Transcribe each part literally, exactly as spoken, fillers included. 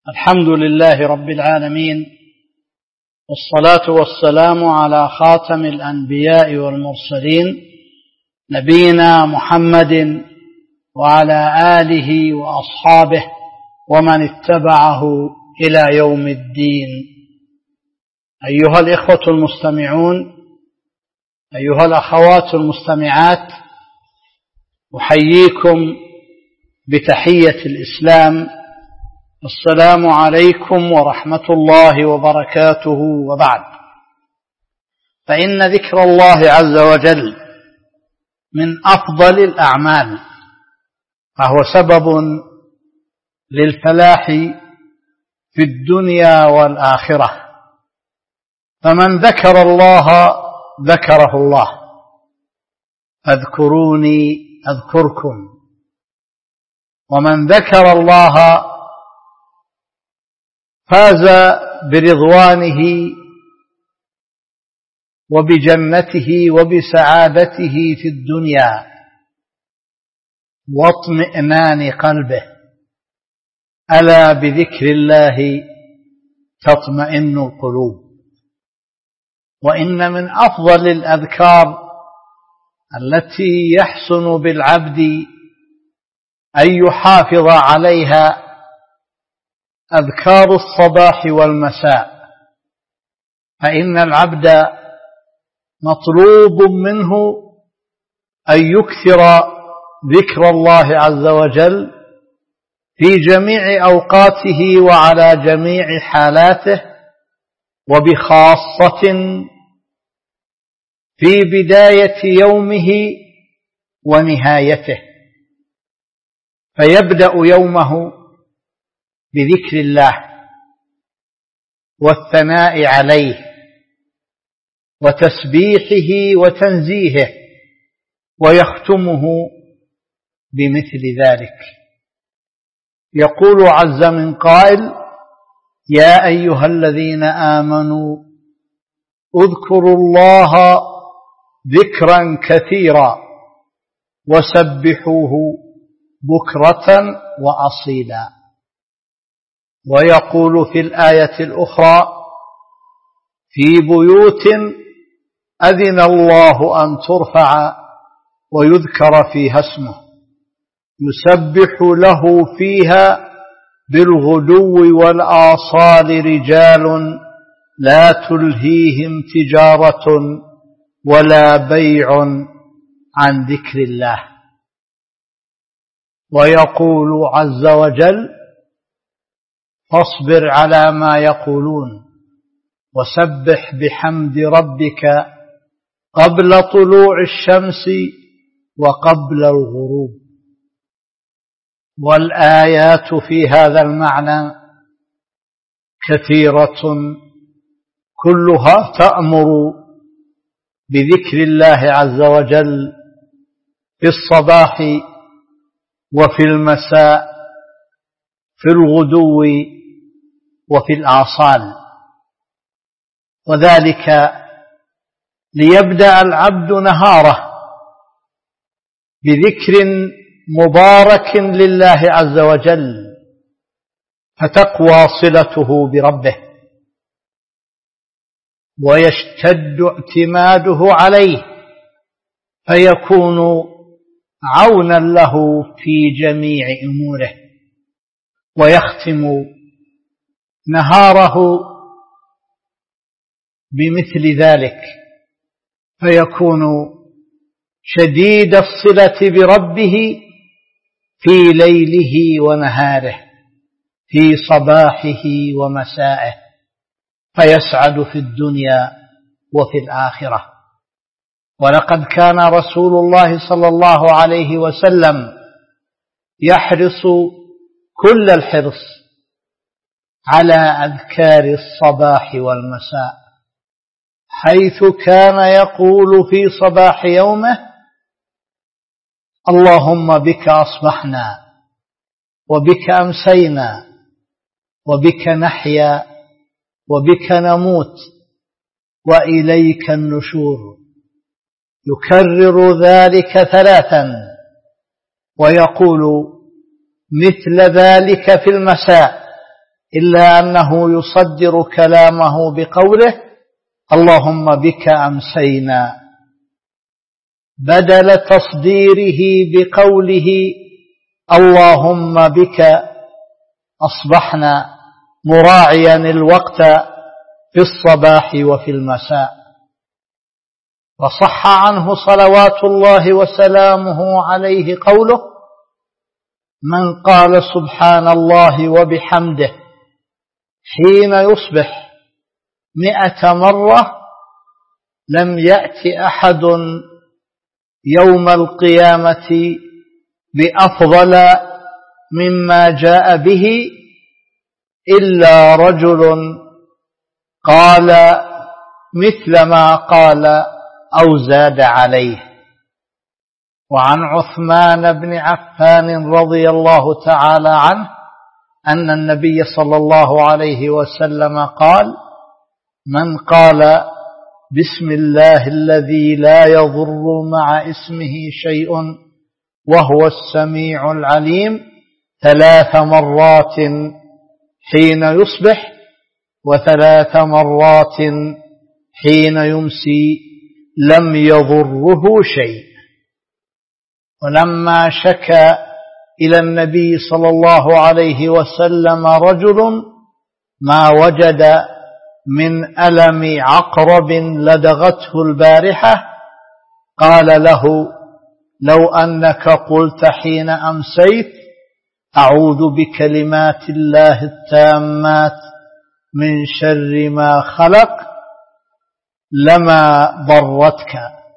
الحمد لله رب العالمين، والصلاة والسلام على خاتم الأنبياء والمرسلين نبينا محمد وعلى آله وأصحابه ومن اتبعه إلى يوم الدين. أيها الإخوة المستمعون، أيها الأخوات المستمعات، أحييكم بتحية الإسلام. السلام عليكم ورحمة الله وبركاته. وبعد، فإن ذكر الله عز وجل من أفضل الأعمال، فهو سبب للفلاح في الدنيا والآخرة. فمن ذكر الله ذكره الله، فاذكروني أذكركم. ومن ذكر الله فاز برضوانه وبجنته وبسعادته في الدنيا واطمئنان قلبه. ألا بذكر الله تطمئن القلوب. وإن من أفضل الأذكار التي يحسن بالعبد أن يحافظ عليها أذكار الصباح والمساء، فإن العبد مطلوب منه أن يكثر ذكر الله عز وجل في جميع أوقاته وعلى جميع حالاته، وبخاصة في بداية يومه ونهايته، فيبدأ يومه بذكر الله والثناء عليه وتسبيحه وتنزيهه، ويختمه بمثل ذلك. يقول عز من قائل: يا أيها الذين آمنوا اذكروا الله ذكرا كثيرا وسبحوه بكرة وأصيلا. ويقول في الآية الأخرى: في بيوت أذن الله أن ترفع ويذكر فيها اسمه يسبح له فيها بالغدو والآصال رجال لا تلهيهم تجارة ولا بيع عن ذكر الله. ويقول عز وجل: فاصبر على ما يقولون وسبح بحمد ربك قبل طلوع الشمس وقبل الغروب. والآيات في هذا المعنى كثيرة، كلها تأمر بذكر الله عز وجل في الصباح وفي المساء، في الغدو وفي الآصال، وذلك ليبدأ العبد نهاره بذكر مبارك لله عز وجل، فتقوى صلته بربه ويشتد اعتماده عليه، فيكون عونا له في جميع أموره. ويختم نهاره بمثل ذلك، فيكون شديد الصلة بربه في ليله ونهاره، في صباحه ومسائه، فيسعد في الدنيا وفي الآخرة. ولقد كان رسول الله صلى الله عليه وسلم يحرص كل الحرص على أذكار الصباح والمساء، حيث كان يقول في صباح يومه: اللهم بك أصبحنا وبك أمسينا وبك نحيا وبك نموت وإليك النشور. يكرر ذلك ثلاثا، ويقول مثل ذلك في المساء: إلا أنه يصدر كلامه بقوله اللهم بك أمسينا، بدل تصديره بقوله اللهم بك أصبحنا، مراعيا الوقت في الصباح وفي المساء. وصح عنه صلوات الله وسلامه عليه قوله من قال سبحان الله وبحمده حين يصبح مئة مرة لم يأت أحد يوم القيامة بأفضل مما جاء به إلا رجل قال مثل ما قال أو زاد عليه. وعن عثمان بن عفان رضي الله تعالى عنه أن النبي صلى الله عليه وسلم قال من قال بسم الله الذي لا يضر مع اسمه شيء وهو السميع العليم ثلاث مرات حين يصبح وثلاث مرات حين يمسي لم يضره شيء. ولما شكى إلى النبي صلى الله عليه وسلم رجل ما وجد من ألم عقرب لدغته البارحة قال له لو أنك قلت حين أمسيت أعوذ بكلمات الله التامات من شر ما خلق لما ضرتك.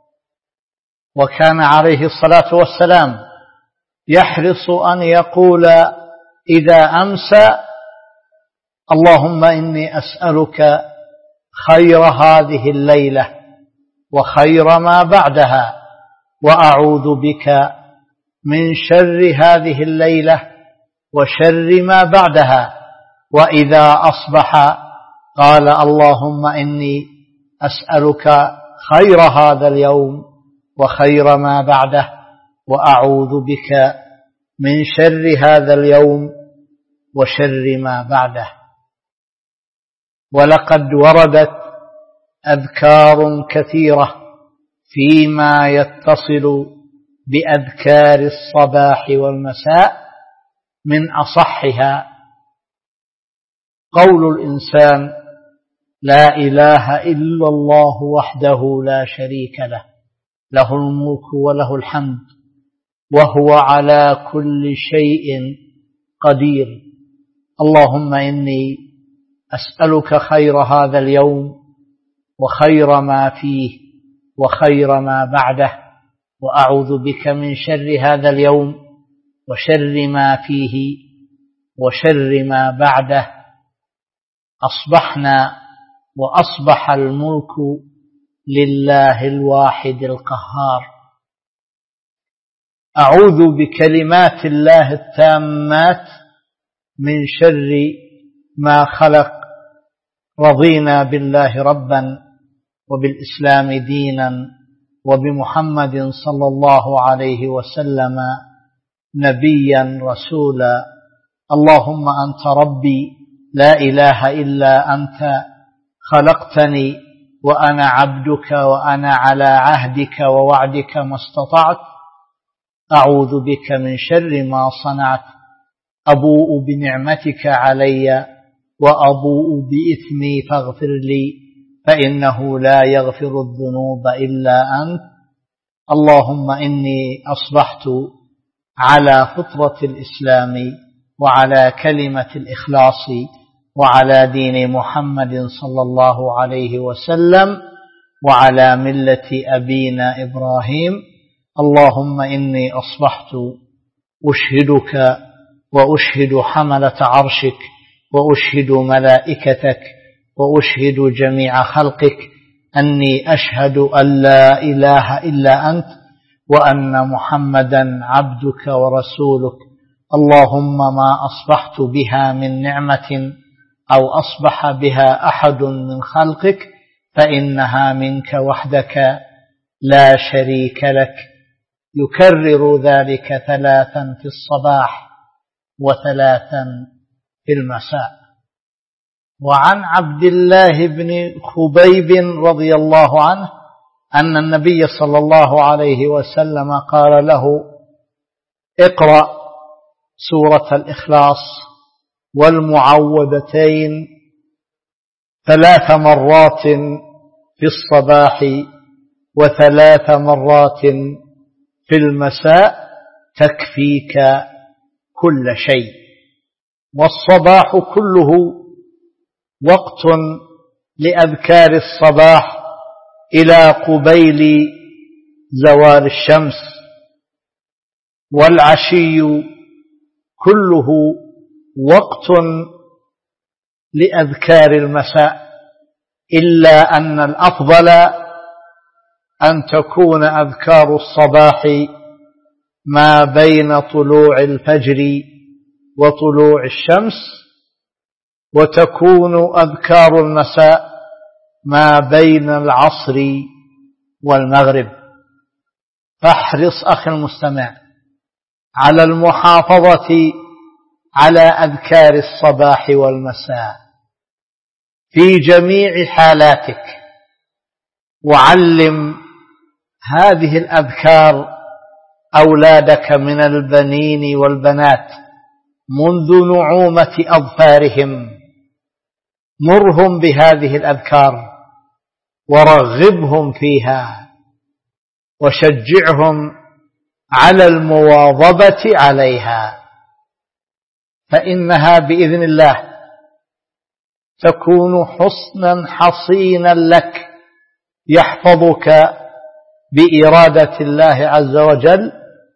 وكان عليه الصلاة والسلام يحرص أن يقول إذا أمسى اللهم إني أسألك خير هذه الليلة وخير ما بعدها وأعوذ بك من شر هذه الليلة وشر ما بعدها. وإذا أصبح قال اللهم إني أسألك خير هذا اليوم وخير ما بعده وأعوذ بك من شر هذا اليوم وشر ما بعده. ولقد وردت أذكار كثيرة فيما يتصل بأذكار الصباح والمساء، من أصحها قول الإنسان لا إله إلا الله وحده لا شريك له له الملك وله الحمد وهو على كل شيء قدير. اللهم إني أسألك خير هذا اليوم وخير ما فيه وخير ما بعده وأعوذ بك من شر هذا اليوم وشر ما فيه وشر ما بعده. أصبحنا وأصبح الملك لله الواحد القهار. أعوذ بكلمات الله التامات من شر ما خلق. رضينا بالله ربا وبالإسلام دينا وبمحمد صلى الله عليه وسلم نبيا رسولا. اللهم أنت ربي لا إله إلا أنت خلقتني وأنا عبدك وأنا على عهدك ووعدك ما استطعت. أعوذ بك من شر ما صنعت. أبوء بنعمتك علي وأبوء بإثمي فاغفر لي فإنه لا يغفر الذنوب إلا أنت. اللهم إني أصبحت على فطرة الإسلام وعلى كلمة الإخلاص وعلى دين محمد صلى الله عليه وسلم وعلى ملة أبينا إبراهيم. اللهم إني أصبحت أشهدك وأشهد حملة عرشك وأشهد ملائكتك وأشهد جميع خلقك أني أشهد أن لا إله إلا أنت وأن محمدا عبدك ورسولك. اللهم ما أصبحت بها من نعمة أو أصبح بها أحد من خلقك فإنها منك وحدك لا شريك لك. يكرر ذلك ثلاثا في الصباح وثلاثا في المساء. وعن عبد الله بن خبيب رضي الله عنه أن النبي صلى الله عليه وسلم قال له: اقرأ سورة الإخلاص والمعوذتين ثلاث مرات في الصباح وثلاث مرات في المساء تكفيك كل شيء. والصباح كله وقت لأذكار الصباح إلى قبيل زوال الشمس، والعشي كله وقت لأذكار المساء، إلا أن الأفضل أن تكون أذكار الصباح ما بين طلوع الفجر وطلوع الشمس، وتكون أذكار المساء ما بين العصر والمغرب. فاحرص أخي المستمع على المحافظة على أذكار الصباح والمساء في جميع حالاتك، وعلم هذه الأذكار أولادك من البنين والبنات منذ نعومة أظفارهم. مرهم بهذه الأذكار ورغبهم فيها، وشجعهم على المواظبة عليها، فإنها بإذن الله تكون حصنا حصينا لك يحفظك بإرادة الله عز وجل،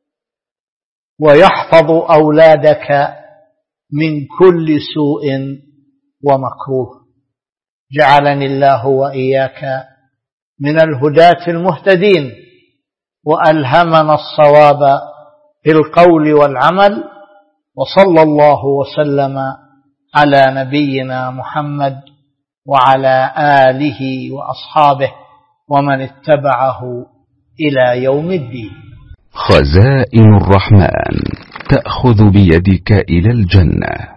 ويحفظ أولادك من كل سوء ومكروه. جعلني الله وإياك من الهداة المهتدين، وألهمنا الصواب في القول والعمل، وصلى الله وسلم على نبينا محمد وعلى آله وأصحابه ومن اتبعه إلى يوم الدين. خزائن الرحمن تأخذ بيدك إلى الجنة.